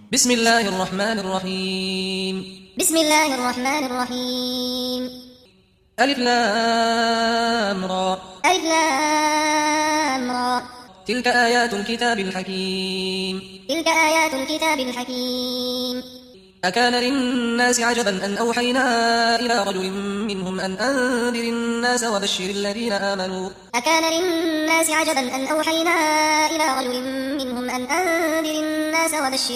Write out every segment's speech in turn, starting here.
بسم الله الرحمن الرحيم. بسم الله الرحمن الرحيم. ألف لام را. ألف لام را. تلك آيات الكتاب الحكيم. تلك آيات الكتاب الحكيم. أكان للناس عجبا أن أوحينا إلى رجل منهم أن أنذر الناس وبشر الذين آمنوا. أكان للناس عجبا أن أوحينا إلى رجل منهم أن أنذر الناس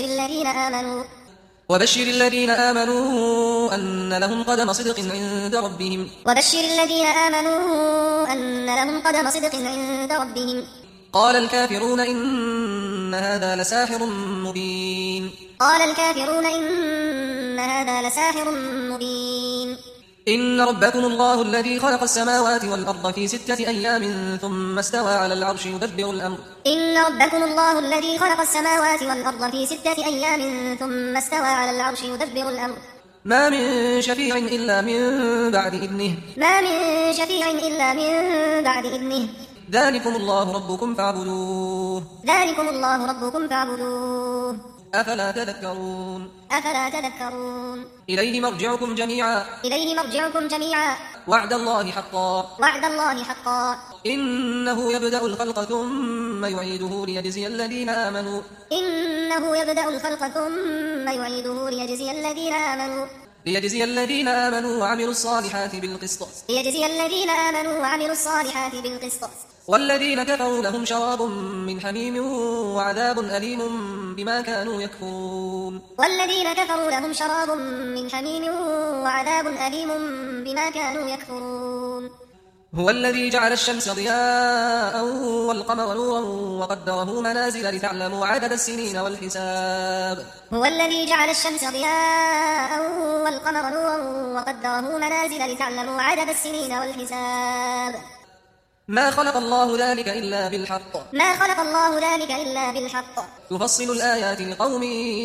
وبشر الذين آمنوا أن لهم قدم صدق عند ربهم. وبشر الذين آمنوا أن لهم قدم صدق عند ربهم. قال الكافرون إن هذا لساحر مبين. قال الكافرون إن هذا لساحر مبين. إن ربكم الله الذي خلق السماوات والأرض في 6 أيام ثم استوى على العرش يدبر الأمر. إن ربكم الله الذي خلق السماوات والأرض في 6 أيام ثم استوى على العرش يدبر الأمر. ما من شفيع إلا من بعد إذنه. ما من شفيع إلا من بعد إذنه. ذلكم الله ربكم فاعبدوه. ذلكم الله ربكم فاعبدوه. أفلا تذكرون. أفلا تذكرون. إليه مرجعكم جميعا. إليه مرجعكم جميعا. وعد الله حقا. وعد الله حقا. إنه يبدأ الخلق ثم يعيده ليجزي الذين آمنوا. إنه يبدأ الخلق ثم يعيده ليجزي الذين آمنوا. ليجزي الذين آمنوا وعملوا الصالحات بالقسط. ليجزي الذين آمنوا وعملوا الصالحات بالقسط. والذين كفروا لهم شراب من حميم وعذاب أليم بما كانوا يكفرون. والذين كفروا لهم شراب من حميم وعذاب أليم بما كانوا يكفرون. هو الذي جعل الشمس ضياء والقمر نورا وقدره منازل لتعلموا عدد السنين والحساب. هو الذي جعل الشمس ضياء والقمر نورا وقدره منازل لتعلموا عدد السنين والحساب. ما خلق الله ذلك إلا بالحق. ما خلق الله ذلك إلا بالحق. يفصل الآيات لقوم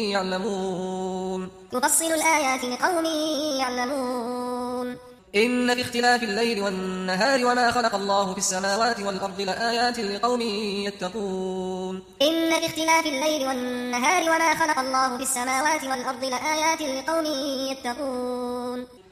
يعلمون. يفصل الآيات لقوم يعلمون. إن في اختلاف الليل والنهار وما خلق الله في السماوات والأرض لآيات لقوم يتقون. إن في اختلاف الليل والنهار وما خلق الله في السماوات والأرض لآيات لقوم يتقون.